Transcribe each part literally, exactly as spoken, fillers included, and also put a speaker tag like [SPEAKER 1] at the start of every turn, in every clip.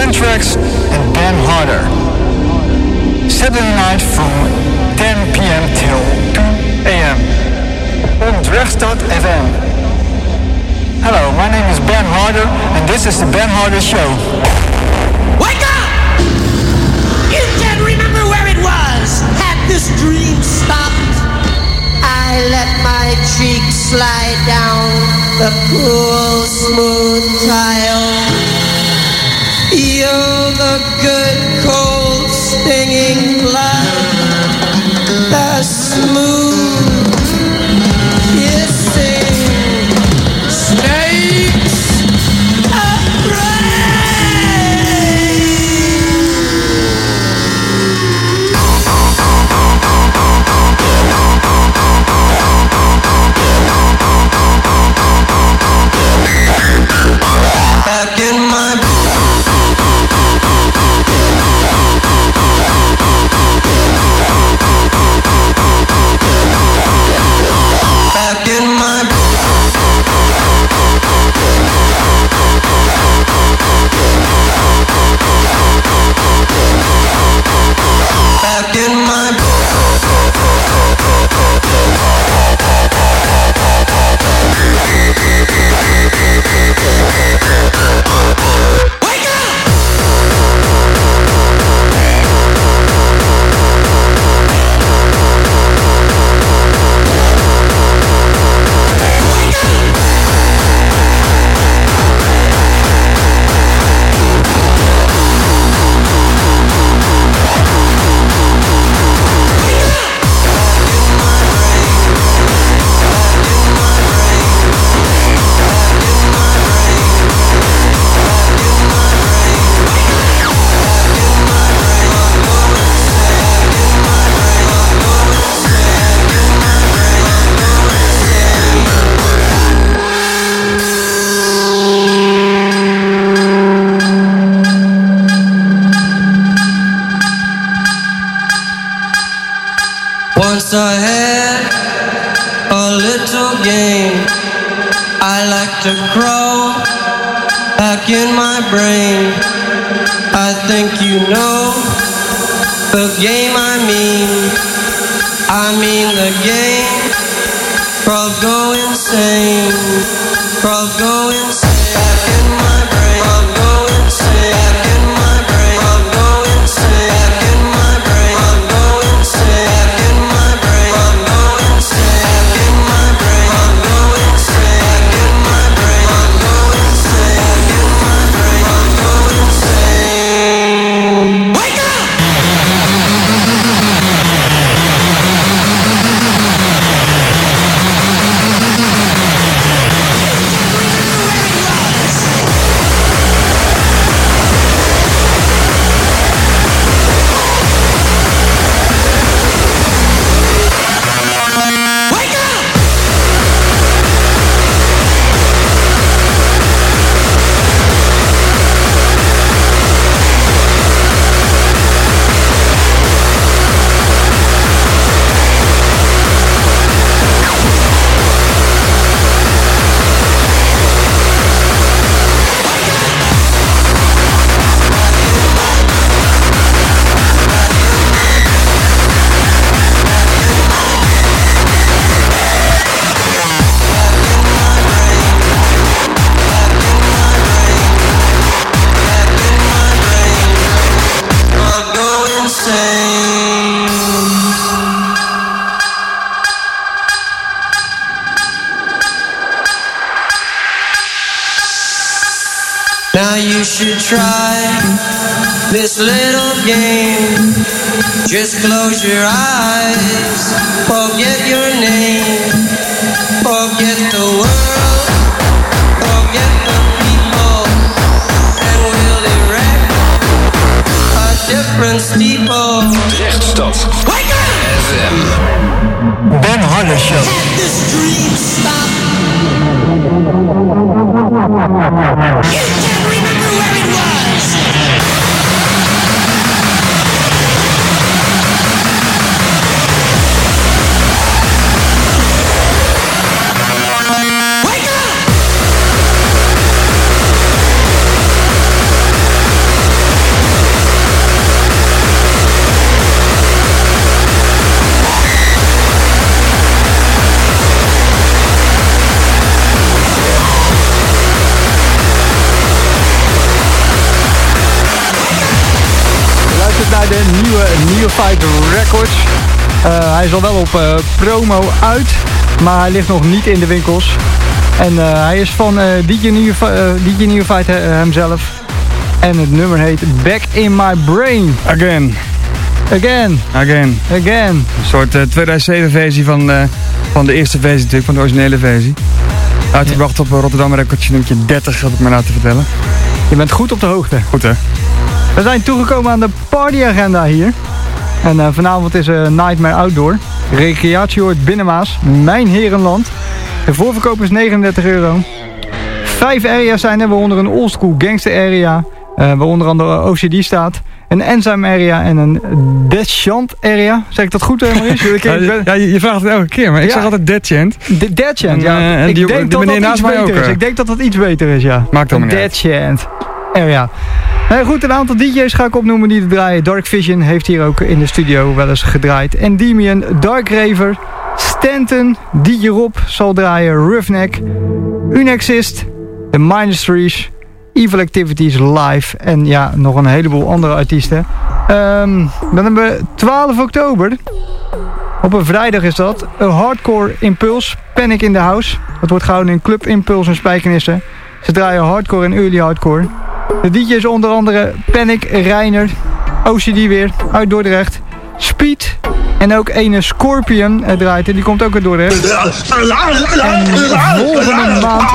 [SPEAKER 1] Anthrax and Ben Harder. Saturday night from ten p.m. till two a.m. on Drefstad F M. Hello, my name is Ben Harder and this is the Ben Harder Show.
[SPEAKER 2] Wake up! You can't remember where it was. Had this dream stopped? I let my cheek slide down the cool, smooth tile. Feel the good, cold, stinging blood. The smooth, kissing snakes of back in my back in my back in my wake up! Once I had a little game. I like to crawl back in my brain. I think you know the game I mean. I mean the game called Go Insane. Called Go Insane. Back in my brain. Called Go Insane. Back in my brain. Called Go Insane. Back in my brain. Called Go Insane. Back in my brain. Called Go Insane. Back in my brain. Called Go Insane. Back in my brain. Called Go Insane. Back in my brain. Called Go Insane. Wake up! Now you should try this little game. Just close your eyes, forget your name, forget the world, forget the people, and we'll erect a different steeple.
[SPEAKER 3] Rechtstad F M.
[SPEAKER 1] Ben Harder Show.
[SPEAKER 2] Had this dream stop? You can't remember where it was. Wake up!
[SPEAKER 1] Neophyte Records. Uh, hij is al wel op uh, promo uit, maar hij ligt nog niet in de winkels. En uh, hij is van uh, D J Neophyte, uh, D J Neophyte uh, hemzelf. En het nummer heet Back in My Brain.
[SPEAKER 4] Again.
[SPEAKER 1] Again.
[SPEAKER 4] Again.
[SPEAKER 1] Again.
[SPEAKER 4] Een soort uh, tweeduizend zeven versie van, uh, van de eerste versie natuurlijk, van de originele versie. Uitgebracht ja. op Rotterdam Recordje nummer dertig, had ik maar laten vertellen.
[SPEAKER 1] Je bent goed op de hoogte.
[SPEAKER 4] Goed hè.
[SPEAKER 1] We zijn toegekomen aan de partyagenda hier. En uh, vanavond is uh, Nightmare Outdoor. Recreatieoord Binnenmaas. Mijn Herenland. De voorverkoop is negenendertig euro. Vijf area's zijn er, waaronder een oldschool gangster area. Uh, waar onder andere O C D staat. Een Enzyme area en een Deadchant area. Zeg ik dat goed, uh, Maurice? Ik, ik ben...
[SPEAKER 4] Ja, je, je vraagt het elke keer, maar ik ja. zeg altijd Deadchant.
[SPEAKER 1] De Deadchant, ja.
[SPEAKER 4] En, uh, en
[SPEAKER 1] ik
[SPEAKER 4] die,
[SPEAKER 1] denk
[SPEAKER 4] die
[SPEAKER 1] dat
[SPEAKER 4] meneer
[SPEAKER 1] dat iets
[SPEAKER 4] naast mij
[SPEAKER 1] beter
[SPEAKER 4] ook.
[SPEAKER 1] is. Ik denk dat dat iets beter is, ja.
[SPEAKER 4] Maakt allemaal niet
[SPEAKER 1] Deadchant area. Nee, goed, een aantal D J's ga ik opnoemen die er draaien. Dark Vision heeft hier ook in de studio wel eens gedraaid. Endymion, Dark Raver, Stanton, D J Rob zal draaien, Roughneck, Unexist, The Ministries, Evil Activities Live en ja, nog een heleboel andere artiesten. Um, dan hebben we twaalf oktober. Op een vrijdag is dat. Een Hardcore Impulse, Panic in the House. Dat wordt gehouden in Club Impulse en Spijkenissen. Ze draaien hardcore en early hardcore. De D J's onder andere Panic, Reiner, O C D weer, uit Dordrecht, Speed en ook ene Scorpion uh, draait en die komt ook uit Dordrecht. En volgende maand...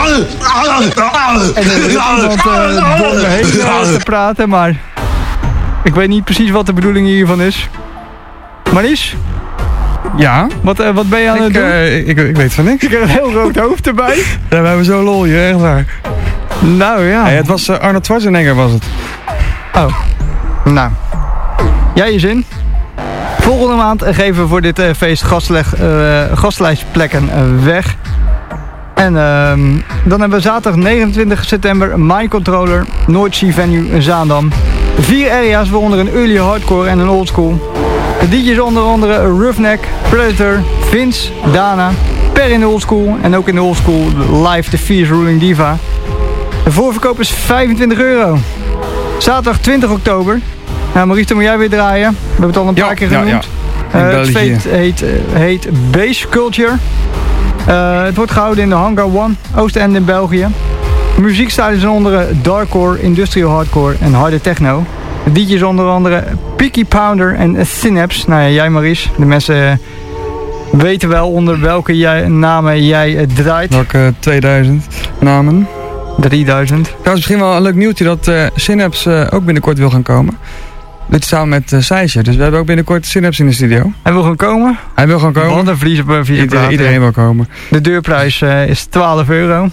[SPEAKER 1] En er is iemand uh, door me heen uh, te praten, maar ik weet niet precies wat de bedoeling hiervan is. Maries?
[SPEAKER 4] Ja?
[SPEAKER 1] Wat, uh, wat ben je aan
[SPEAKER 4] ik,
[SPEAKER 1] het doen?
[SPEAKER 4] Uh, ik, ik weet van niks.
[SPEAKER 1] Ik heb een heel groot hoofd erbij.
[SPEAKER 4] Ja, we hebben zo'n lol hier, echt waar.
[SPEAKER 1] Nou ja.
[SPEAKER 4] Hey, het was uh, Arnold Schwarzenegger was het.
[SPEAKER 1] Oh. Nou. Jij je zin? Volgende maand geven we voor dit uh, feest gastleg, uh, gastlijstplekken uh, weg. En uh, dan hebben we zaterdag negenentwintig september Mind Controller, North Sea Venue in Zaandam. Vier area's, waaronder een early hardcore en een oldschool. De D J's onder andere Roughneck, Predator, Vince, Dana, Per in de oldschool en ook in de oldschool live The Fierce Ruling Diva. De voorverkoop is vijfentwintig euro. Zaterdag twintig oktober. Nou Maurice, dan moet jij weer draaien. We hebben het al een paar ja, keer genoemd. Ja, ja. Uh, het feest heet, uh, heet Bass Culture. Uh, het wordt gehouden in de Hangar One, Oostende in België. De muziekstijlen zijn onder andere darkcore, industrial hardcore en harde techno. De D J's onder andere Peaky Pounder en Synapse. Nou ja, jij Maurice. De mensen weten wel onder welke jij, namen jij uh, draait.
[SPEAKER 4] Welke tweeduizend namen?
[SPEAKER 1] drieduizend.
[SPEAKER 4] Trouwens, misschien wel een leuk nieuwtje dat uh, Synapse uh, ook binnenkort wil gaan komen. Dit samen met uh, Seisje. Dus we hebben ook binnenkort Synapse in de studio.
[SPEAKER 1] Hij wil gaan komen?
[SPEAKER 4] Hij wil gaan komen.
[SPEAKER 1] Wat een vlies op een
[SPEAKER 4] Ieder, Iedereen wil komen.
[SPEAKER 1] De deurprijs uh, is twaalf euro.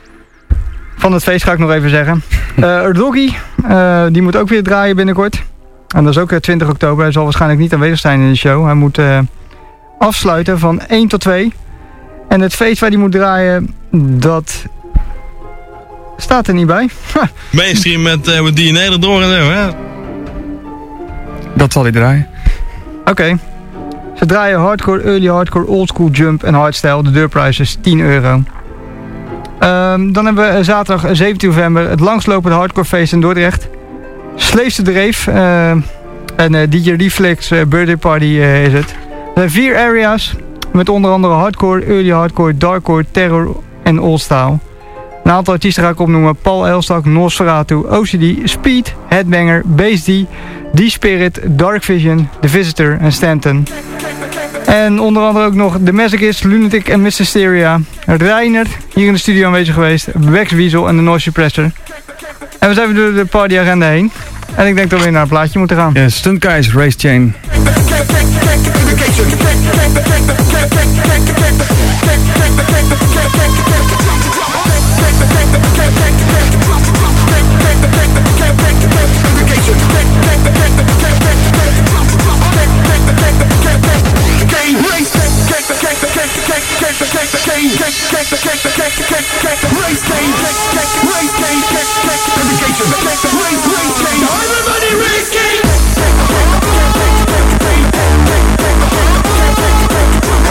[SPEAKER 1] Van het feest ga ik nog even zeggen. Uh, Roggy, uh, die moet ook weer draaien binnenkort. En dat is ook uh, twintig oktober. Hij zal waarschijnlijk niet aanwezig zijn in de show. Hij moet uh, afsluiten van één tot twee. En het feest waar hij moet draaien, dat staat er niet bij.
[SPEAKER 5] Mainstream met uh, D N A erdoor en zo, hè?
[SPEAKER 4] Dat zal hij draaien.
[SPEAKER 1] Oké. Okay. Ze draaien hardcore, early hardcore, oldschool jump en hardstyle. De deurprijs is tien euro. Um, dan hebben we zaterdag zeventien november het langslopende hardcorefeest in Dordrecht. Sleefse Dreef. Uh, en uh, D J Reflex uh, birthday party uh, is het. Er zijn vier areas. Met onder andere hardcore, early hardcore, darkcore, terror en oldstyle. Een aantal artiesten ga ik opnoemen. Paul Elstak, Nosferatu, O C D, Speed, Headbanger, Bass D, D-Spirit, Dark Vision, The Visitor en Stanton. En onder andere ook nog The Masochist, Lunatic en Mister Hysteria. Reiner, hier in de studio aanwezig geweest. Wax Weasel en de Noise Suppressor. En we zijn weer door de partyagenda heen. En ik denk dat we weer naar een plaatje moeten gaan.
[SPEAKER 4] Ja, yes, Stunt Guys, Race Chain.
[SPEAKER 6] Everybody race game!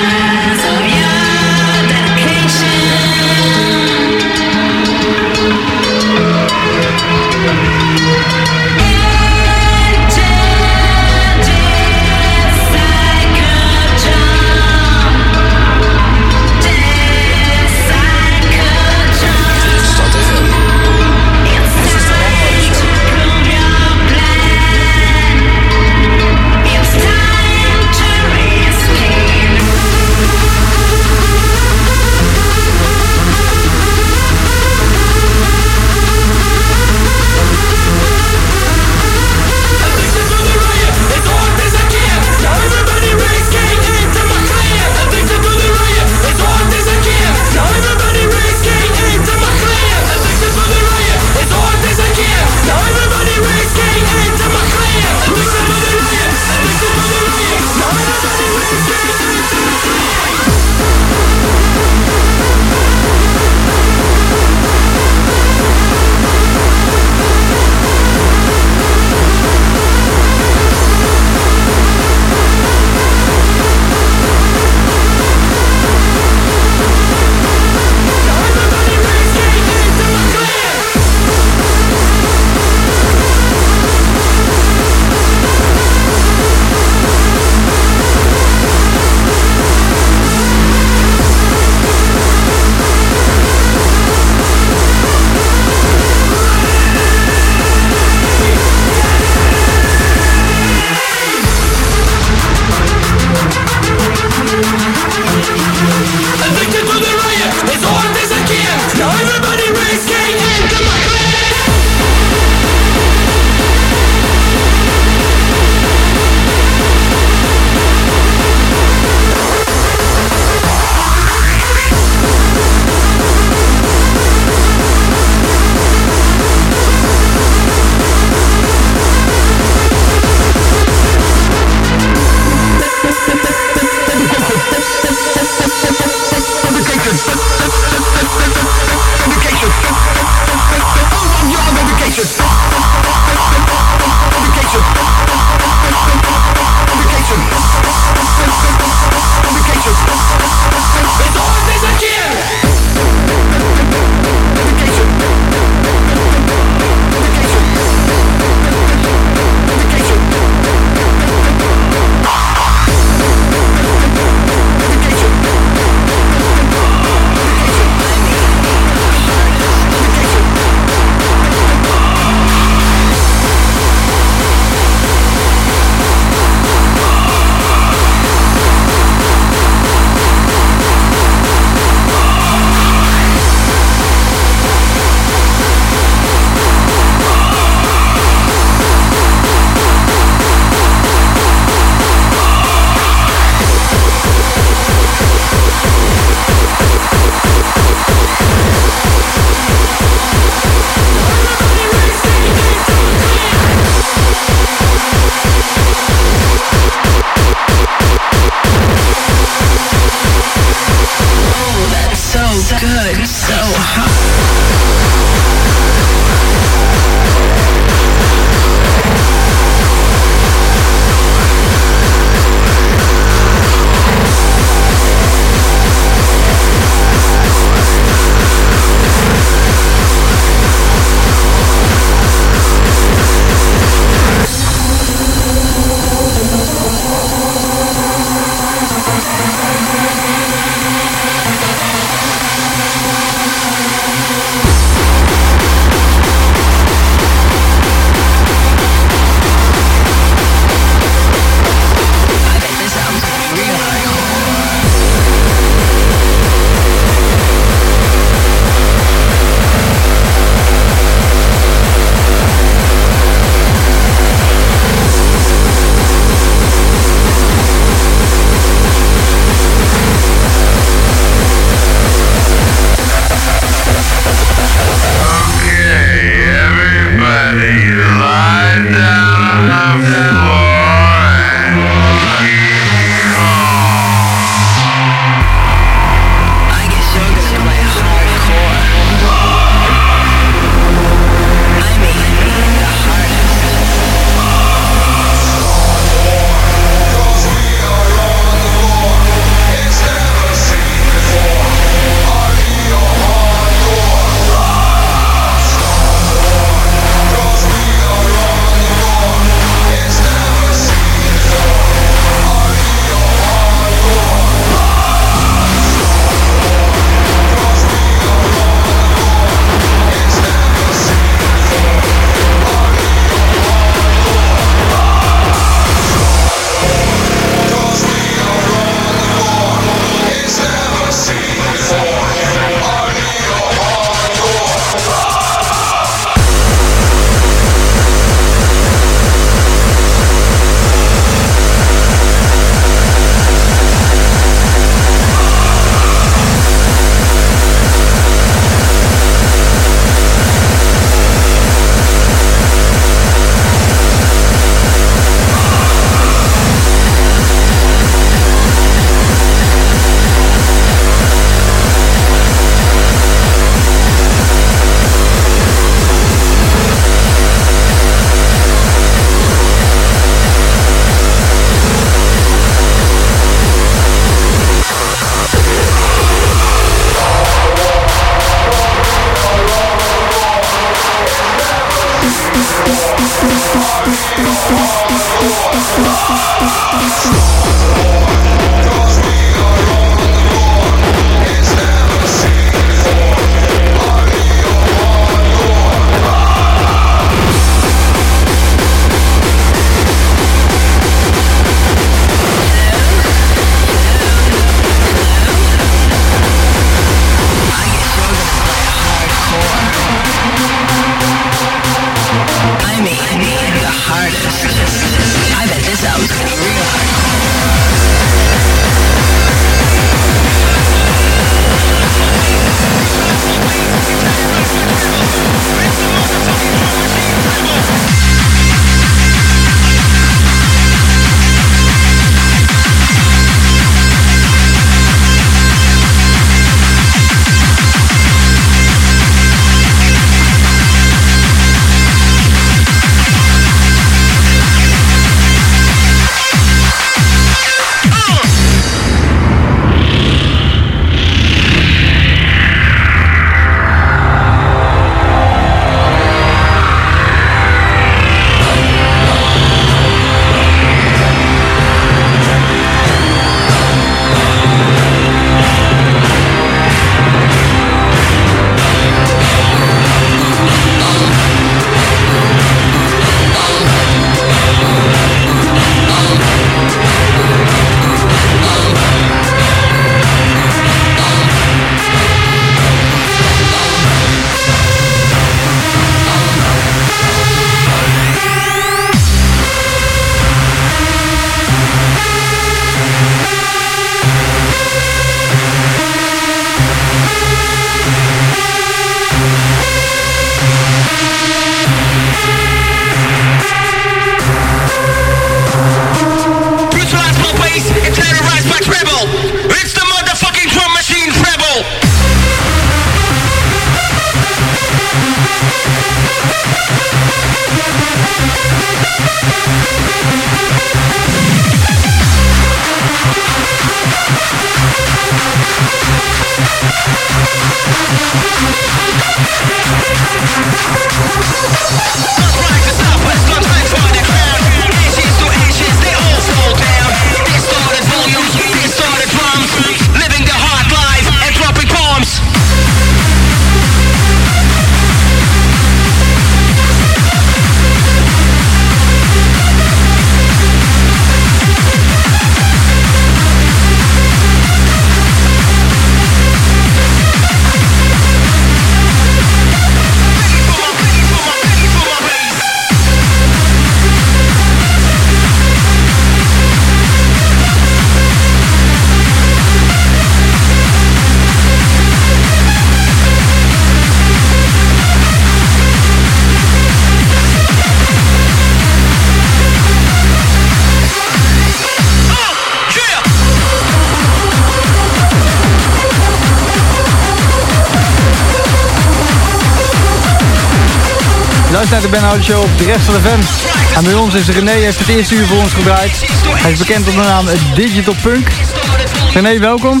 [SPEAKER 4] Luister naar de Ben Houden Show op de rest van de F M. En bij ons is René, heeft het eerste uur voor ons gedraaid. Hij is bekend onder de naam Digital Punk. René, welkom.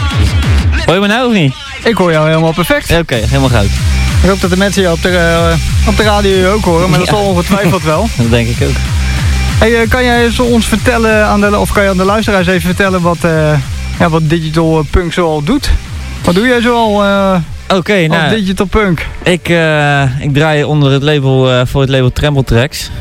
[SPEAKER 6] Hoor je me nou of niet?
[SPEAKER 4] Ik hoor jou helemaal perfect.
[SPEAKER 6] Oké, okay, helemaal goed.
[SPEAKER 4] Ik hoop dat de mensen jou op de, uh, op de radio ook horen, maar dat ja. zal ongetwijfeld wel.
[SPEAKER 6] Dat denk ik ook.
[SPEAKER 4] Hey, uh, kan jij ons vertellen, aan de, of kan je aan de luisteraars even vertellen wat, uh, ja, wat Digital Punk zoal doet? Wat doe jij zoal uh,
[SPEAKER 6] okay, nou,
[SPEAKER 4] Digital Punk?
[SPEAKER 6] Ik, uh, ik draai onder het label, uh, voor het label Tremble Tracks.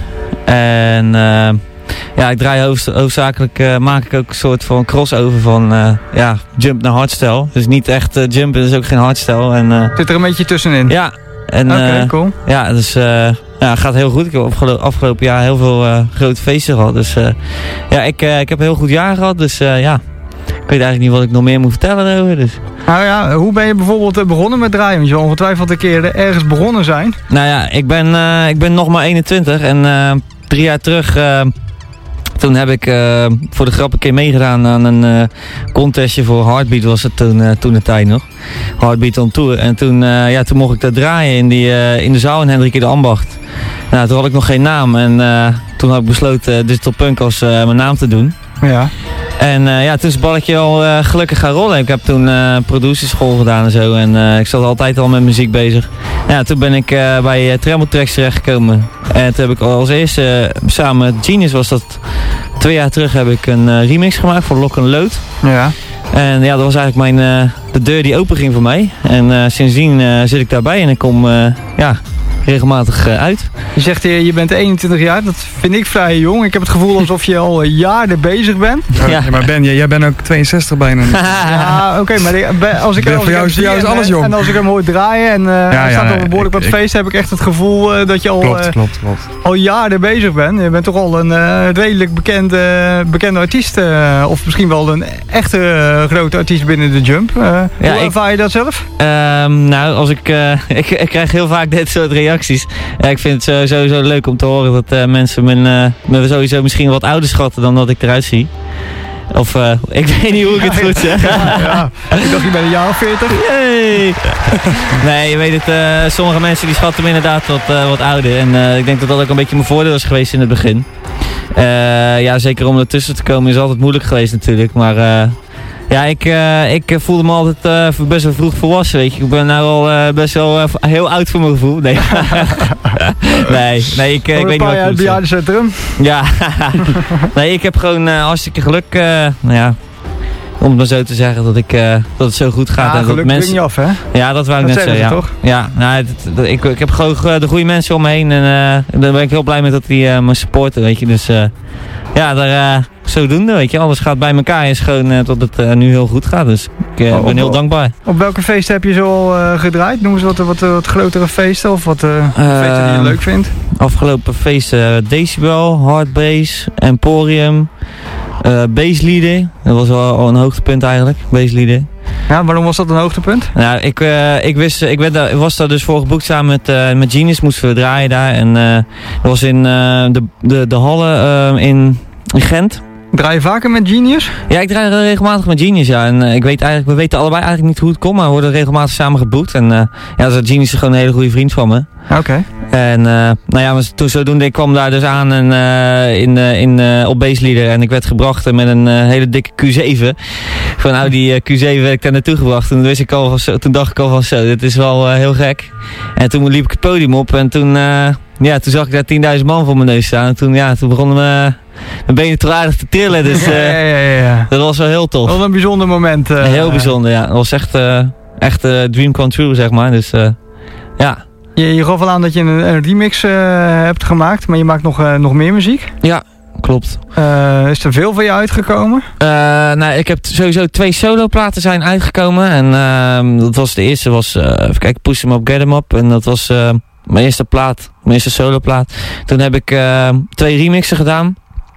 [SPEAKER 6] En uh, ja, ik draai hoofd, hoofdzakelijk, uh, maak ik ook een soort van crossover van uh, ja, jump naar hardstyle. Dus niet echt uh, jumpen, dus ook geen hardstyle. En, uh,
[SPEAKER 4] Zit er een beetje tussenin?
[SPEAKER 6] Ja. Oké,
[SPEAKER 4] okay, uh, cool.
[SPEAKER 6] Ja, dus uh, ja, gaat heel goed. Ik heb afgelo- afgelopen jaar heel veel uh, grote feesten gehad. Dus uh, ja, ik, uh, ik heb een heel goed jaar gehad. Dus uh, ja, ik weet eigenlijk niet wat ik nog meer moet vertellen daarover. Dus.
[SPEAKER 4] Nou ja, hoe ben je bijvoorbeeld begonnen met draaien? Want je zal ongetwijfeld een keer ergens begonnen zijn.
[SPEAKER 6] Nou ja, ik ben, uh, ik ben nog maar eenentwintig en uh, drie jaar terug... Uh, Toen heb ik uh, voor de grap een keer meegedaan aan een uh, contestje voor Heartbeat, was het toen, uh, toen de tijd nog. Heartbeat on Tour. En toen, uh, ja, toen mocht ik dat draaien in, die, uh, in de zaal in Hendrik de Ambacht. Nou, toen had ik nog geen naam en uh, toen had ik besloten uh, Digital Punk als uh, mijn naam te doen.
[SPEAKER 4] Ja.
[SPEAKER 6] En uh, ja, toen is het balletje al uh, gelukkig gaan rollen. Ik heb toen uh, producerschool gedaan en zo. En uh, ik zat altijd al met muziek bezig. Ja, toen ben ik uh, bij uh, Tremble Tracks terechtgekomen. En toen heb ik als eerste, uh, samen met Genius was dat... Twee jaar terug heb ik een uh, remix gemaakt voor Lock and Load.
[SPEAKER 4] Ja.
[SPEAKER 6] En ja, dat was eigenlijk mijn, uh, de deur die open ging voor mij. En uh, sindsdien uh, zit ik daarbij en ik kom uh, ja, regelmatig uh, uit.
[SPEAKER 4] Je zegt je, je bent eenentwintig jaar, dat vind ik vrij jong. Ik heb het gevoel alsof je al jaren bezig bent.
[SPEAKER 7] Ja, ja. Maar Ben, jij, jij bent ook tweeënzestig bijna.
[SPEAKER 4] Ja, oké, okay, maar die, als ik, als
[SPEAKER 7] voor jou,
[SPEAKER 4] ik
[SPEAKER 7] voor jou is alles
[SPEAKER 4] en,
[SPEAKER 7] jong.
[SPEAKER 4] En als ik hem hoor draaien en uh, ja, ja, staat op een behoorlijk wat feest, heb ik echt het gevoel uh, dat je al,
[SPEAKER 7] klopt,
[SPEAKER 4] uh,
[SPEAKER 7] klopt, klopt.
[SPEAKER 4] al jaren bezig bent. Je bent toch al een uh, redelijk bekende, bekende artiest. Uh, of misschien wel een echte uh, grote artiest binnen de Jump. Uh, ja, hoe ervaar je dat zelf?
[SPEAKER 6] Um, nou, als ik, uh, ik, ik krijg heel vaak dit soort reacties. Ja, ik vind het sowieso leuk om te horen dat uh, mensen me, uh, me sowieso misschien wat ouder schatten dan dat ik eruit zie. Of, uh, ik weet niet hoe ik het goed zeg.
[SPEAKER 4] Ja, ja. Ik dacht, je bent een jaar of veertig.
[SPEAKER 6] Yay. Nee, je weet het, uh, sommige mensen die schatten me inderdaad wat, uh, wat ouder. En uh, ik denk dat dat ook een beetje mijn voordeel is geweest in het begin. Uh, ja, zeker om ertussen te komen is altijd moeilijk geweest natuurlijk. Maar uh, ja, ik, uh, ik voelde me altijd uh, best wel vroeg volwassen, weet je. Ik ben nou al uh, best wel uh, heel oud voor mijn gevoel. Nee, nee, nee ik, uh, ik weet niet wat ik
[SPEAKER 4] het bejaardencentrum.
[SPEAKER 6] Ja, nee, ik heb gewoon uh, hartstikke geluk. Uh, nou ja, om het maar zo te zeggen dat, ik, uh, dat het zo goed gaat.
[SPEAKER 4] Ja,
[SPEAKER 6] en
[SPEAKER 4] geluk
[SPEAKER 6] dat mensen...
[SPEAKER 4] je af, hè?
[SPEAKER 6] Ja, dat wou ik
[SPEAKER 4] dat
[SPEAKER 6] net zeggen. Ja,
[SPEAKER 4] toch?
[SPEAKER 6] ja nou, het, het, ik, ik heb gewoon de goede mensen om me heen. En uh, daar ben ik heel blij mee dat die uh, me supporten, weet je. Dus uh, ja, daar, uh, zodoende, weet je. Alles gaat bij elkaar en is gewoon uh, tot het uh, nu heel goed gaat. Dus ik uh, oh, ben heel
[SPEAKER 4] op,
[SPEAKER 6] dankbaar.
[SPEAKER 4] Op welke feesten heb je zo al uh, gedraaid? Noem eens wat, wat, wat grotere feesten of wat uh, uh, feesten die je leuk vindt?
[SPEAKER 6] Afgelopen feesten uh, Decibel, Hard Bass, Emporium, uh, Bassleader. Dat was wel al een hoogtepunt eigenlijk, Bassleader.
[SPEAKER 4] Ja, waarom was dat een hoogtepunt?
[SPEAKER 6] Nou, ik, uh, ik, wist, ik werd daar, was daar dus voor geboekt samen met, uh, met Genius, moesten we draaien daar. En uh, dat was in uh, de, de, de Halle uh, in, in Gent.
[SPEAKER 4] Draai je vaker met Genius?
[SPEAKER 6] Ja, ik draai regelmatig met Genius, ja. En uh, ik weet eigenlijk, we weten allebei eigenlijk niet hoe het komt, maar we worden regelmatig samen geboekt. En uh, ja, dus Genius is gewoon een hele goede vriend van me.
[SPEAKER 4] Oké. Okay.
[SPEAKER 6] En uh, nou ja, maar toen zodoende, ik kwam daar dus aan en, uh, in, uh, in, uh, op Bassleader en ik werd gebracht met een uh, hele dikke Q zeven. Van nou, die uh, Q zeven werd ik daar naartoe gebracht. Toen, wist ik al van zo, toen dacht ik al van zo, dit is wel uh, heel gek. En toen liep ik het podium op en toen, uh, ja, toen zag ik daar tienduizend man voor mijn neus staan. En toen, ja, toen begonnen me... mijn benen toch aardig te trillen, dus uh,
[SPEAKER 4] ja, ja, ja, ja.
[SPEAKER 6] dat was wel heel tof.
[SPEAKER 4] Wat een bijzonder moment. Uh,
[SPEAKER 6] heel bijzonder, ja. Dat was echt, uh, echt uh, dream come true, zeg maar. Dus uh, ja.
[SPEAKER 4] Je, je gaf al aan dat je een, een remix uh, hebt gemaakt, maar je maakt nog, uh, nog meer muziek.
[SPEAKER 6] Ja, klopt.
[SPEAKER 4] Uh, is er veel van je uitgekomen?
[SPEAKER 6] Uh, nou, ik heb sowieso twee soloplaten zijn uitgekomen. En uh, dat was de eerste, was, uh, even kijken, Push 'em Up, Get 'em Up. En dat was uh, mijn eerste plaat, mijn eerste soloplaat. Toen heb ik uh, twee remixen gedaan.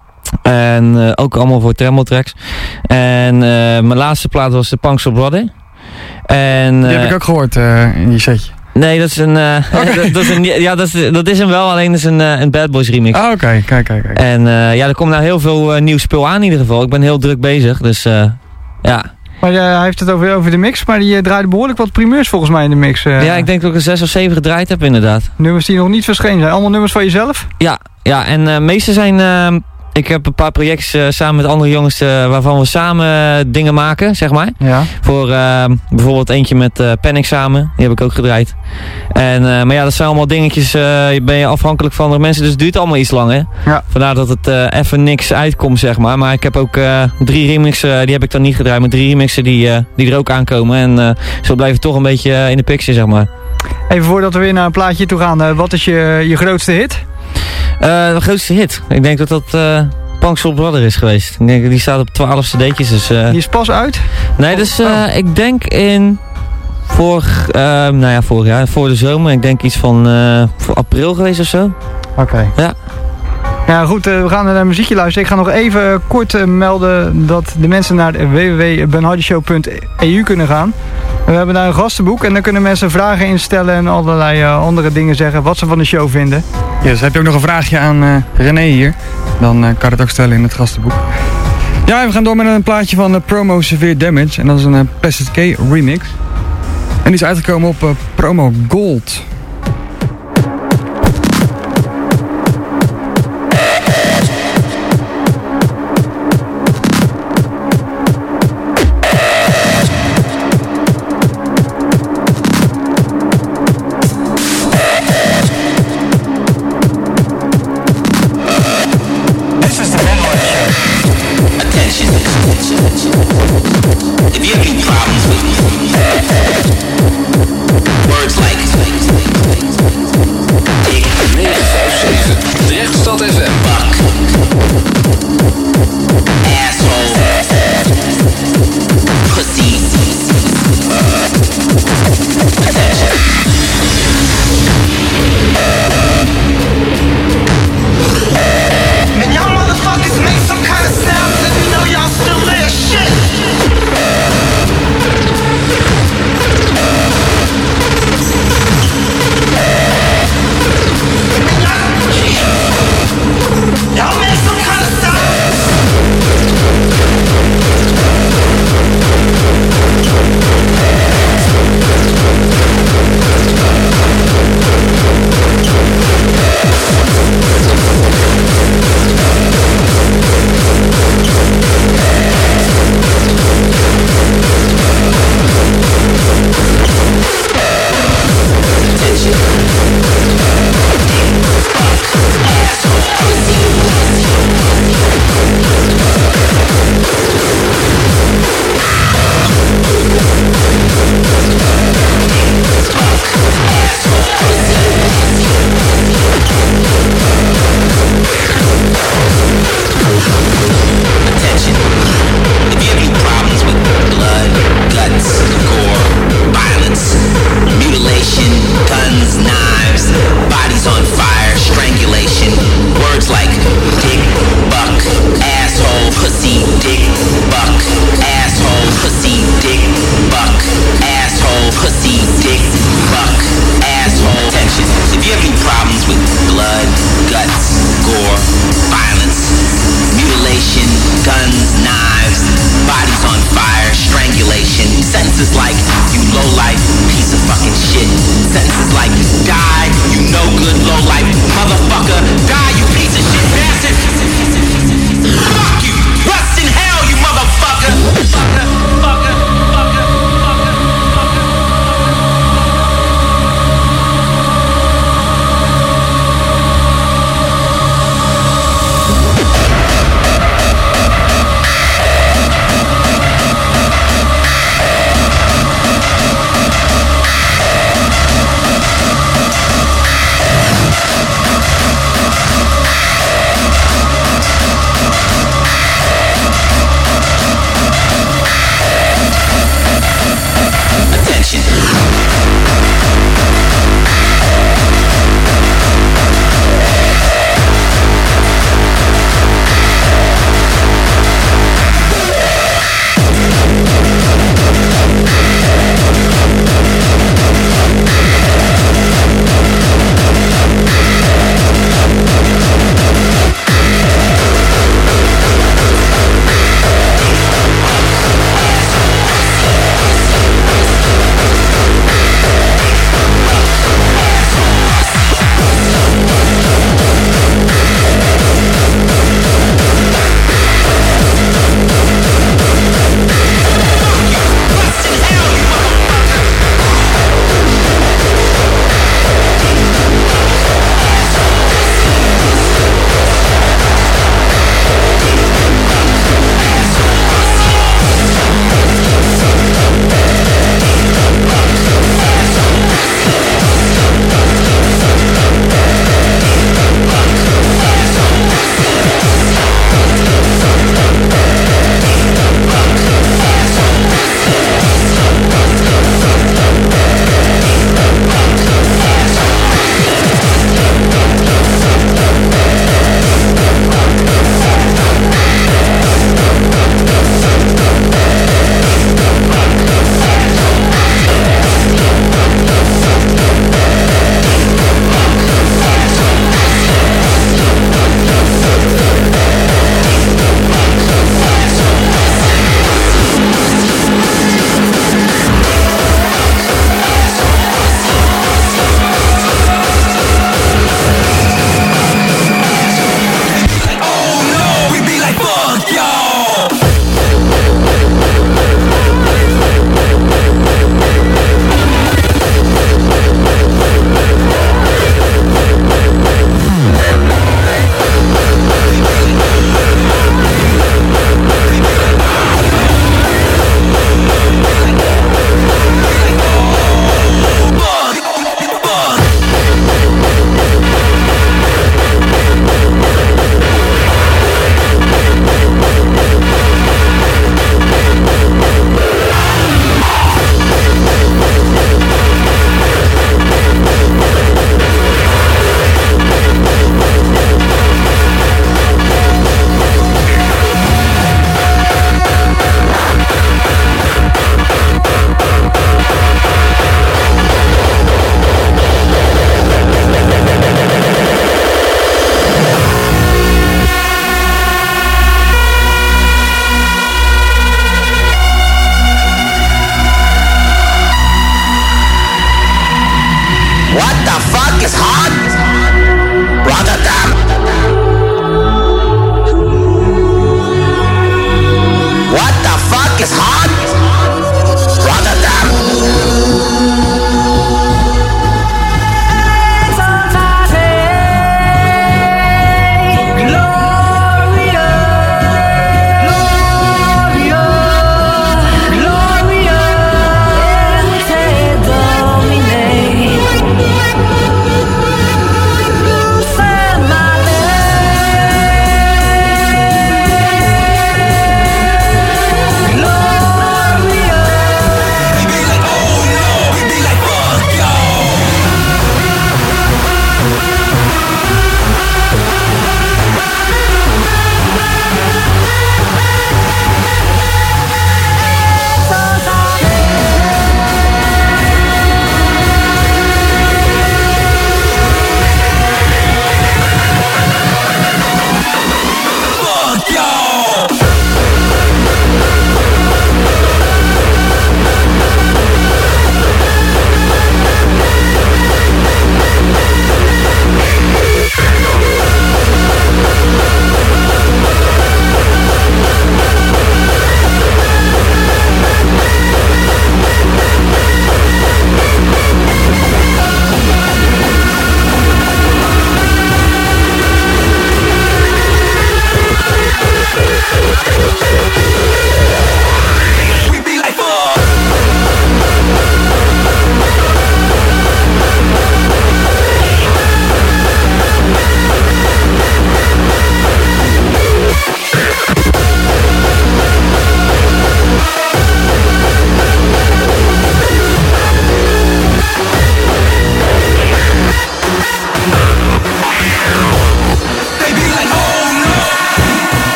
[SPEAKER 6] En uh, ook allemaal voor Tremble Tracks. En uh, mijn laatste plaat was de Punks of Brother. En, uh,
[SPEAKER 7] die heb ik ook gehoord uh, in die setje.
[SPEAKER 6] Nee, dat is een, uh, okay. dat, dat is een ja, dat is, dat is hem wel, alleen dat is een, uh, een Bad Boys remix.
[SPEAKER 7] Ah, oké, okay. kijk, kijk, kijk.
[SPEAKER 6] En uh, ja, er komt nou heel veel uh, nieuw spul aan in ieder geval. Ik ben heel druk bezig, dus uh, ja.
[SPEAKER 4] Maar uh, hij heeft het over, over de mix, maar die uh, draaide behoorlijk wat primeurs volgens mij in de mix. Uh.
[SPEAKER 6] Ja, ik denk dat ik er zes of zeven gedraaid heb inderdaad.
[SPEAKER 4] Nummers die nog niet verschenen zijn. Allemaal nummers van jezelf?
[SPEAKER 6] Ja, ja en de uh, meeste zijn... Uh, ik heb een paar projecten uh, samen met andere jongens uh, waarvan we samen uh, dingen maken, zeg maar.
[SPEAKER 4] Ja.
[SPEAKER 6] Voor uh, bijvoorbeeld eentje met uh, Panic samen, die heb ik ook gedraaid. En, uh, maar ja, dat zijn allemaal dingetjes, uh, ben je afhankelijk van andere mensen, dus het duurt allemaal iets lang, hè.
[SPEAKER 4] Ja.
[SPEAKER 6] Vandaar dat het uh, even niks uitkomt, zeg maar. Maar ik heb ook uh, drie remixen, die heb ik dan niet gedraaid, maar drie remixen die, uh, die er ook aankomen. En uh, zo blijven toch een beetje uh, in de picture, zeg maar.
[SPEAKER 4] Even voordat we weer naar een plaatje toe gaan, uh, wat is je, je grootste hit?
[SPEAKER 6] Uh, de grootste hit. Ik denk dat dat uh, Punk Soul Brother is geweest. Ik denk, die staat op twaalf cd'tjes. Dus, uh...
[SPEAKER 4] Die is pas uit?
[SPEAKER 6] Nee, dus uh, oh. ik denk in vorig, uh, nou ja, vorig jaar, voor de zomer. Ik denk iets van uh, voor april geweest of zo.
[SPEAKER 4] Oké. Okay.
[SPEAKER 6] Ja.
[SPEAKER 4] Ja goed, uh, we gaan naar een muziekje luisteren. Ik ga nog even kort uh, melden dat de mensen naar w w w punt ben hardy show punt e u kunnen gaan. We hebben daar een gastenboek en dan kunnen mensen vragen instellen en allerlei uh, andere dingen zeggen wat ze van de show vinden.
[SPEAKER 7] Ja, dus heb je ook nog een vraagje aan uh, René hier, dan uh, kan je het ook stellen in het gastenboek. Ja, we gaan door met een plaatje van uh, Promo Severe Damage en dat is een uh, Passage K remix. En die is uitgekomen op uh, Promo Gold.
[SPEAKER 8] If you have any problems with me, words like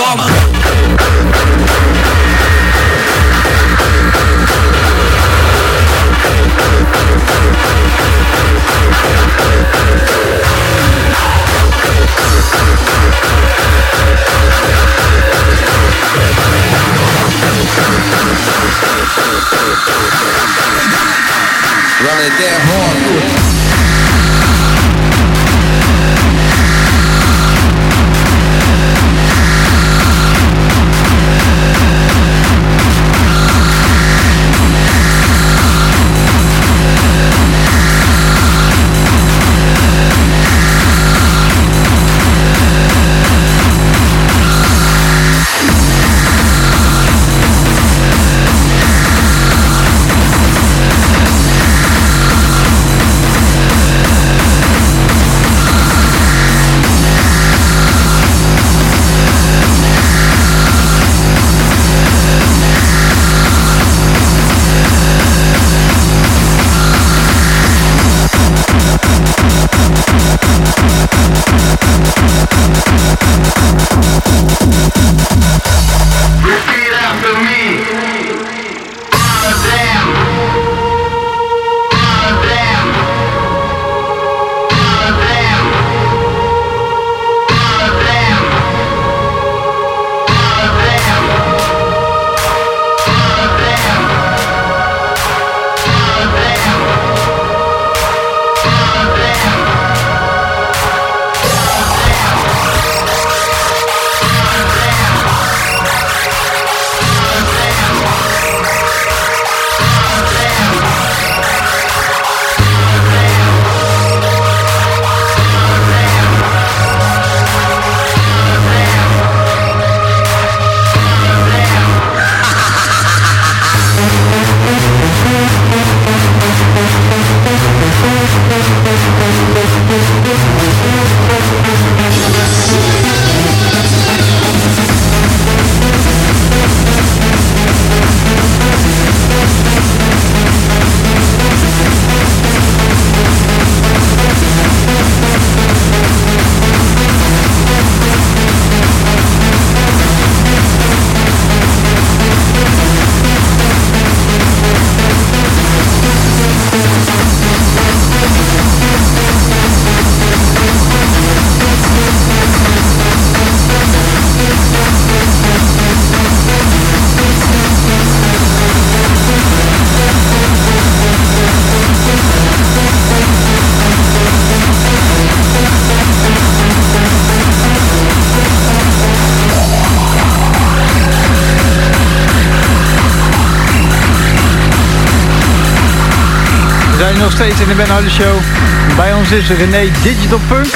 [SPEAKER 3] komen.
[SPEAKER 8] Run it damn hard.
[SPEAKER 4] Nog steeds in de Ben Hardy Show. Bij ons is René Digital Punk.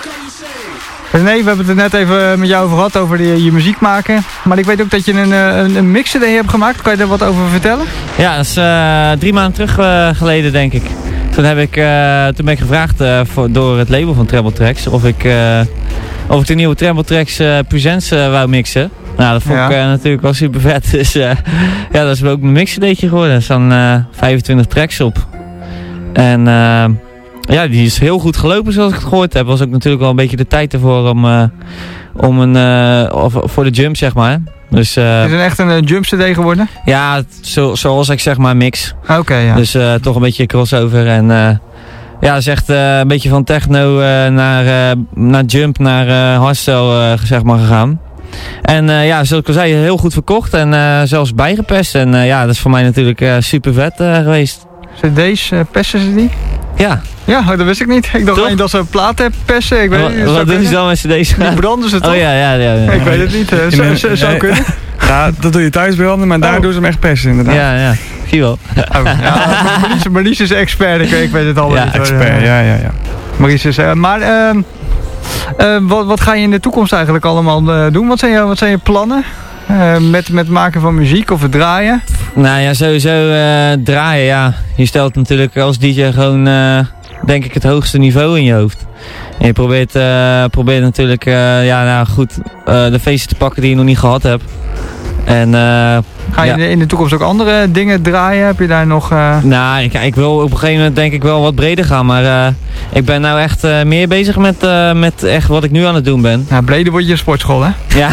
[SPEAKER 4] René, we hebben het er net even met jou over gehad, over die, je muziek maken. Maar ik weet ook dat je een, een, een mix-C D hebt gemaakt. Kan je daar wat over vertellen?
[SPEAKER 6] Ja, dat is uh, drie maanden terug uh, geleden, denk ik. Toen, heb ik, uh, toen ben ik gevraagd uh, voor, door het label van Treble Tracks of ik, uh, of ik de nieuwe Treble Tracks uh, Presents uh, wou mixen. Nou, dat vond ja. ik uh, natuurlijk wel super vet. Dus uh, ja, dat is ook mijn mix-C D'tje geworden. Er staan uh, vijfentwintig tracks op. En uh, ja, die is heel goed gelopen zoals ik het gehoord heb. Was ook natuurlijk wel een beetje de tijd ervoor om, uh, om een, uh, of, voor de jump, zeg maar. Dus, uh,
[SPEAKER 4] is het echt een uh, jump C D geworden?
[SPEAKER 6] Ja, zo, zoals ik zeg maar mix.
[SPEAKER 4] Oké, okay, ja.
[SPEAKER 6] Dus uh, toch een beetje crossover en uh, ja, het is echt uh, een beetje van techno uh, naar, uh, naar jump, naar uh, hardstyle uh, zeg maar gegaan. En uh, ja, zoals ik al zei, heel goed verkocht en uh, zelfs bijgepest. En uh, ja, dat is voor mij natuurlijk uh, super vet uh, geweest.
[SPEAKER 4] C D's, uh, persen ze die?
[SPEAKER 6] Ja.
[SPEAKER 4] Ja, dat wist ik niet. Ik dacht alleen dat ze platen persen. Ik weet
[SPEAKER 6] wat
[SPEAKER 4] niet,
[SPEAKER 6] wat doen ze dan met C D's?
[SPEAKER 4] Die branden ze toch?
[SPEAKER 6] Oh ja, ja, ja. ja.
[SPEAKER 4] Ik weet het niet. Uh, zou zou, zou kunnen.
[SPEAKER 7] Ja, dat doe je thuis branden, maar daar
[SPEAKER 4] oh.
[SPEAKER 7] doen ze hem echt persen inderdaad.
[SPEAKER 6] Ja, ja. Zie wel.
[SPEAKER 4] Oh, ja, Marlies, Marlies is expert, ik weet, ik weet het al.
[SPEAKER 7] Ja,
[SPEAKER 4] niet,
[SPEAKER 7] expert, ja, ja, ja.
[SPEAKER 4] Marlies is... Uh, maar uh, uh, wat, wat ga je in de toekomst eigenlijk allemaal uh, doen? Wat zijn je, wat zijn je plannen? Uh, met, met maken van muziek of het draaien?
[SPEAKER 6] Nou ja, sowieso uh, draaien, ja. Je stelt natuurlijk als D J gewoon, uh, denk ik, het hoogste niveau in je hoofd. En je probeert, uh, probeert natuurlijk, uh, ja, nou goed, uh, de feesten te pakken die je nog niet gehad hebt. En, uh,
[SPEAKER 4] Ga je
[SPEAKER 6] ja.
[SPEAKER 4] in de toekomst ook andere dingen draaien? Heb je daar nog... Uh...
[SPEAKER 6] Nou, ik, ik wil op een gegeven moment denk ik wel wat breder gaan. Maar uh, ik ben nou echt uh, meer bezig met, uh, met echt wat ik nu aan het doen ben.
[SPEAKER 4] Nou, breder wordt je sportschool, hè?
[SPEAKER 6] Ja,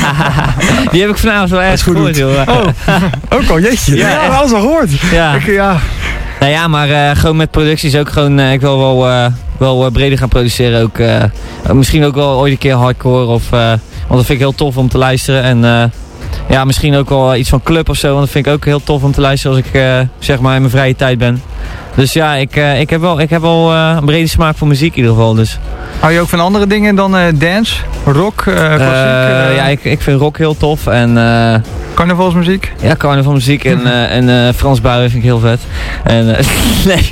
[SPEAKER 6] die heb ik vanavond wel echt goed gehoord, joh.
[SPEAKER 7] Oh, ook al, jeetje. Ja, ja, alles al gehoord.
[SPEAKER 6] Ja.
[SPEAKER 4] Ik, ja.
[SPEAKER 6] Nou ja, maar uh, gewoon met producties ook gewoon, uh, ik wil wel, uh, wel uh, breder gaan produceren ook. Uh, misschien ook wel ooit een keer hardcore of, uh, want dat vind ik heel tof om te luisteren. En uh, ja, misschien ook wel iets van club of zo, want dat vind ik ook heel tof om te luisteren als ik uh, zeg maar in mijn vrije tijd ben. Dus ja, ik, uh, ik heb wel, ik heb wel uh, een brede smaak voor muziek in ieder geval. Dus.
[SPEAKER 4] Hou je ook van andere dingen dan uh, dance, rock, uh, klassiek? Uh,
[SPEAKER 6] uh, ja, ik, ik vind rock heel tof en... Uh,
[SPEAKER 4] carnavalsmuziek?
[SPEAKER 6] Ja, carnavalsmuziek en, uh, en uh, Frans Bouwen vind ik heel vet. En, uh, nee,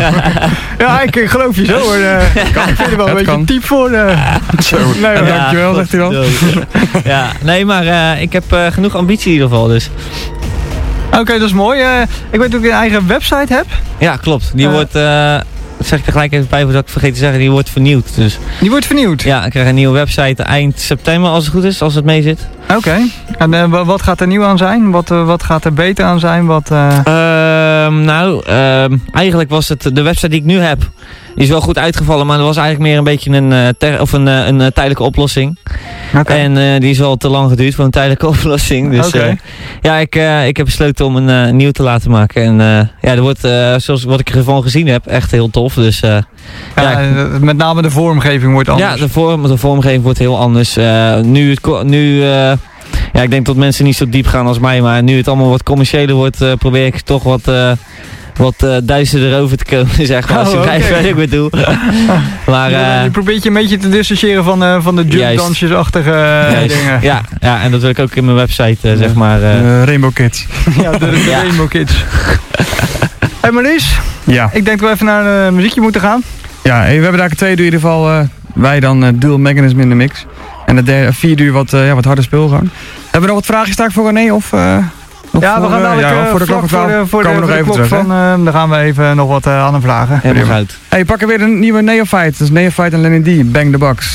[SPEAKER 4] ja, ik, ik geloof je zo hoor. Uh, ik vind er wel een beetje type voor. Uh.
[SPEAKER 7] Zo, nee, ja, dankjewel, zegt hij dan.
[SPEAKER 6] Ja, nee, maar uh, ik heb uh, genoeg ambitie in ieder geval, dus...
[SPEAKER 4] Oké, okay, dat is mooi. Uh, ik weet dat je een eigen website hebt.
[SPEAKER 6] Ja, klopt. Die uh, wordt, uh, dat zeg ik er gelijk even bij, voordat ik vergeet te zeggen, die wordt vernieuwd. Dus.
[SPEAKER 4] Die wordt vernieuwd?
[SPEAKER 6] Ja, ik krijg een nieuwe website eind september als het goed is, als het mee zit.
[SPEAKER 4] Oké. Okay. En uh, wat gaat er nieuw aan zijn? Wat, uh, wat gaat er beter aan zijn? Wat, uh...
[SPEAKER 6] uh, nou, uh, eigenlijk was het de website die ik nu heb. Die is wel goed uitgevallen, maar dat was eigenlijk meer een beetje een, uh, ter, of een, uh, een uh, tijdelijke oplossing.
[SPEAKER 4] Okay.
[SPEAKER 6] En uh, die is wel te lang geduurd voor een tijdelijke oplossing. Dus
[SPEAKER 4] okay.
[SPEAKER 6] uh, ja, ik, uh, ik heb besloten om een uh, nieuw te laten maken. En uh, ja, er wordt, uh, zoals wat ik ervan gezien heb, echt heel tof. Dus, uh,
[SPEAKER 4] ja,
[SPEAKER 6] ja,
[SPEAKER 4] ik... met name de vormgeving wordt anders.
[SPEAKER 6] Ja, de, vorm, de vormgeving wordt heel anders. Uh, nu het... Nu, uh, ja, ik denk dat mensen niet zo diep gaan als mij, maar nu het allemaal wat commerciëler wordt, uh, probeer ik toch wat... Uh, wat uh, duisterder over te komen, zeg maar, als je begrijpt wat ik bedoel. Maar, uh,
[SPEAKER 4] je probeert je een beetje te dissociëren van, uh, van de jumpdansjes-achtige uh, dingen.
[SPEAKER 6] Ja, ja, en dat wil ik ook in mijn website, uh, zeg maar. Uh,
[SPEAKER 7] uh, Rainbow Kids.
[SPEAKER 4] Ja, de, de ja. Rainbow Kids. Hey Maurice,
[SPEAKER 7] ja.
[SPEAKER 4] Ik denk dat we even naar een uh, muziekje moeten gaan.
[SPEAKER 7] Ja, hey, we hebben daar twee uur in ieder geval, uh, wij dan uh, Dual Mechanism in de mix. En de derde, vier uur wat, uh, ja, wat harde speelgang. Hebben we nog wat vragen straks voor René? Of... Uh, Nog
[SPEAKER 4] ja,
[SPEAKER 7] voor,
[SPEAKER 4] we gaan dadelijk
[SPEAKER 7] ja, voor de klok
[SPEAKER 4] voor de, voor
[SPEAKER 7] komen
[SPEAKER 4] de,
[SPEAKER 7] we nog even
[SPEAKER 4] terug. Van, uh, dan gaan we even nog wat uh, aan hem vragen.
[SPEAKER 6] Helemaal goed.
[SPEAKER 7] Hey, pakken weer een nieuwe Neophyte. Dat is Neophyte en Lenny D. Bang the Box.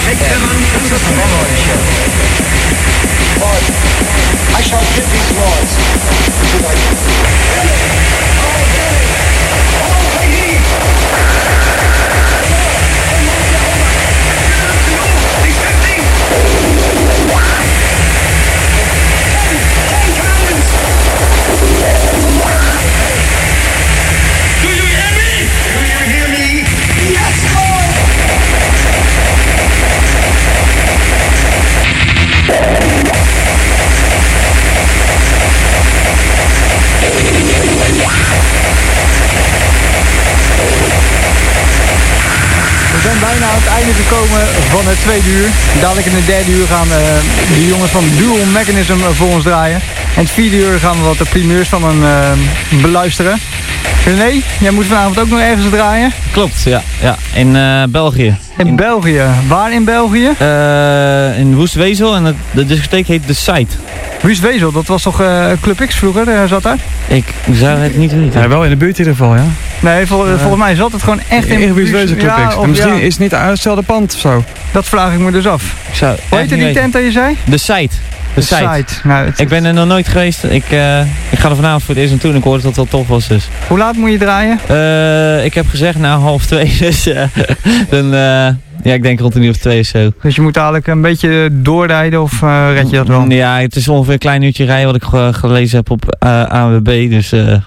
[SPEAKER 1] I shall give these laws to thy
[SPEAKER 3] Do you hear me? Do you hear me?
[SPEAKER 1] Yes, Lord!
[SPEAKER 4] We zijn bijna aan het einde gekomen van het tweede uur. Dadelijk in het derde uur gaan uh, de jongens van Dual Mechanism voor ons draaien. En het vierde uur gaan we wat de primeurs van hen uh, beluisteren. René, jij moet vanavond ook nog ergens draaien?
[SPEAKER 6] Klopt, ja. ja. In uh, België.
[SPEAKER 4] In, in België. Waar in België?
[SPEAKER 6] Uh, in Woestwezel en het, de discotheek heet The Site.
[SPEAKER 4] Woestwezel, dat was toch uh, Club X vroeger, uh, zat daar?
[SPEAKER 6] Ik zou het niet weten.
[SPEAKER 7] Ja, wel in de buurt in ieder geval, ja.
[SPEAKER 4] Nee, vol, uh, volgens mij zat het gewoon echt in,
[SPEAKER 7] in de Woestwezel Club
[SPEAKER 4] ja,
[SPEAKER 7] X.
[SPEAKER 4] of,
[SPEAKER 7] En misschien
[SPEAKER 4] ja.
[SPEAKER 7] is het niet uit hetzelfde pand of zo.
[SPEAKER 4] Dat vraag ik me dus af.
[SPEAKER 6] Ik zou
[SPEAKER 4] Hoe heette die tent dat je zei?
[SPEAKER 6] The Site. The Site.
[SPEAKER 4] Site. Nou, het,
[SPEAKER 6] Ik ben er nog nooit geweest. Ik, uh, ik ga er vanavond voor het eerst naartoe en ik hoorde dat het wel tof was dus.
[SPEAKER 4] Hoe laat moet je draaien?
[SPEAKER 6] Uh, ik heb gezegd na half twee, dus uh, dan, uh, ja, ik denk rond een uur of twee of zo.
[SPEAKER 4] Dus je moet dadelijk een beetje doorrijden of uh, red je dat wel?
[SPEAKER 6] Ja, het is ongeveer een klein uurtje rijden wat ik uh, gelezen heb op uh, A W B, dus... Uh,
[SPEAKER 4] Uh,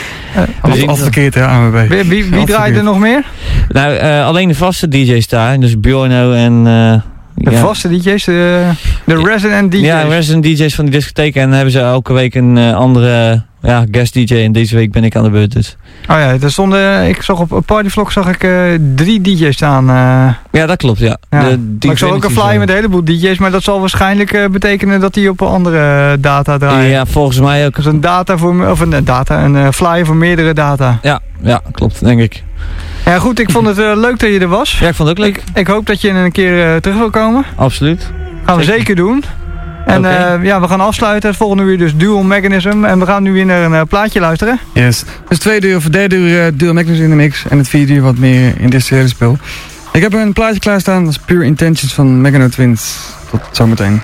[SPEAKER 7] Altijd altijd verkeerd, hè, A W B.
[SPEAKER 4] wie wie, wie draait er nog meer?
[SPEAKER 6] nou, uh, alleen de vaste D J's daar, dus Bjorno en... Uh,
[SPEAKER 4] De
[SPEAKER 6] ja.
[SPEAKER 4] vaste D J's, de, de resident D J's.
[SPEAKER 6] Ja, resident D J's van die discotheek. En dan hebben ze elke week een uh, andere ja, guest D J. En deze week ben ik aan de beurt dus.
[SPEAKER 4] Oh ja, er stonden, ik zag op Partyvlog zag ik uh, drie D J's staan. Uh,
[SPEAKER 6] Ja, dat klopt, ja.
[SPEAKER 4] ja.
[SPEAKER 6] De
[SPEAKER 4] maar ik zag ook een flyer met een heleboel D J's, maar dat zal waarschijnlijk uh, betekenen dat die op andere data draaien.
[SPEAKER 6] Ja, volgens mij ook.
[SPEAKER 4] Dus een data voor, of een data, een uh, flyer voor meerdere data.
[SPEAKER 6] Ja, ja, klopt, denk ik.
[SPEAKER 4] Ja goed, ik vond het uh, leuk dat je er was.
[SPEAKER 6] Ja, ik vond het ook leuk.
[SPEAKER 4] Ik, ik hoop dat je een keer uh, terug wil komen.
[SPEAKER 6] Absoluut.
[SPEAKER 4] Gaan we zeker, zeker doen. En
[SPEAKER 6] okay.
[SPEAKER 4] uh, ja, we gaan afsluiten. Het volgende uur dus Dual Mechanism. En we gaan nu weer naar een uh, plaatje luisteren.
[SPEAKER 7] Yes. Dus tweede uur of derde uur uh, Dual Mechanism in de mix. En het vierde uur wat meer industriële spel. Ik heb een plaatje klaarstaan. Dat is Pure Intentions van Megano Twins. Tot zometeen.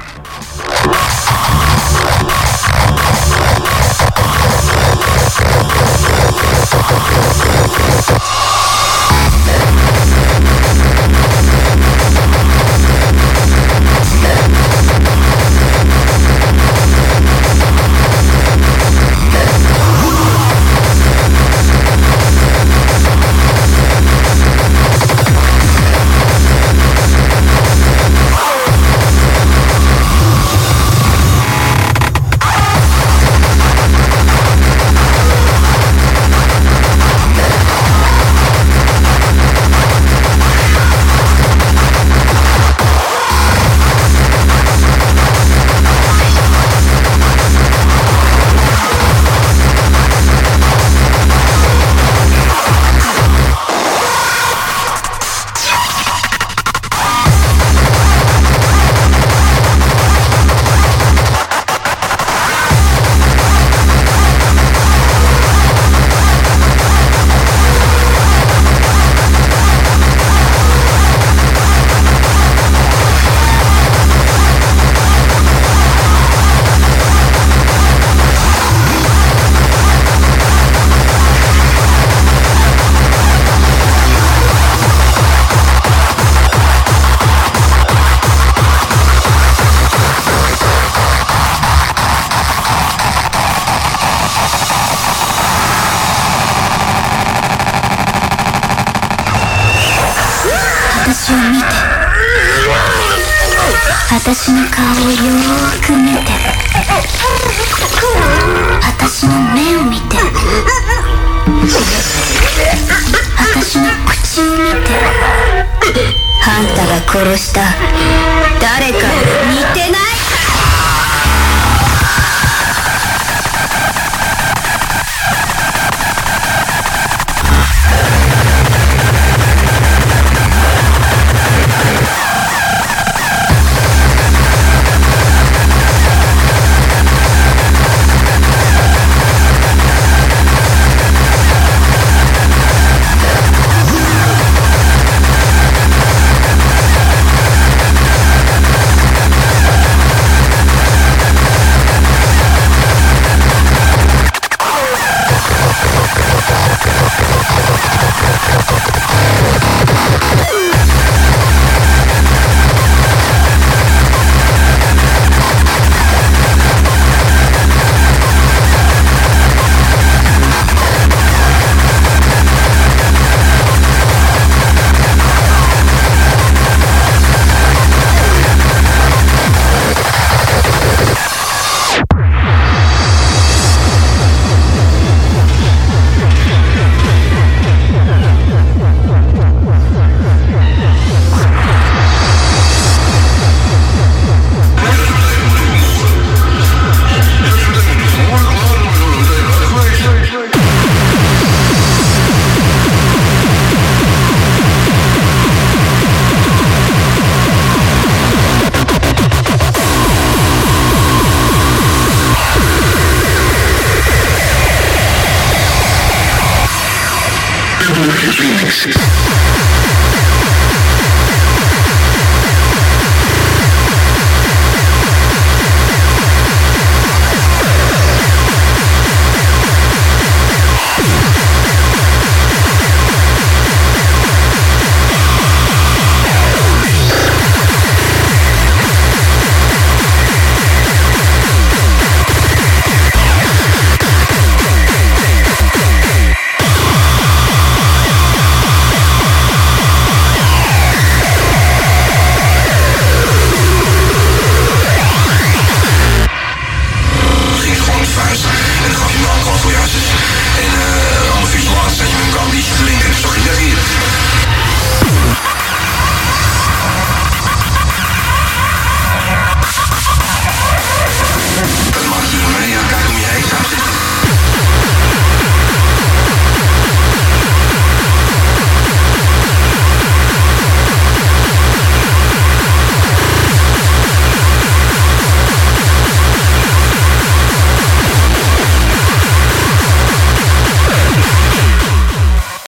[SPEAKER 9] Remixes.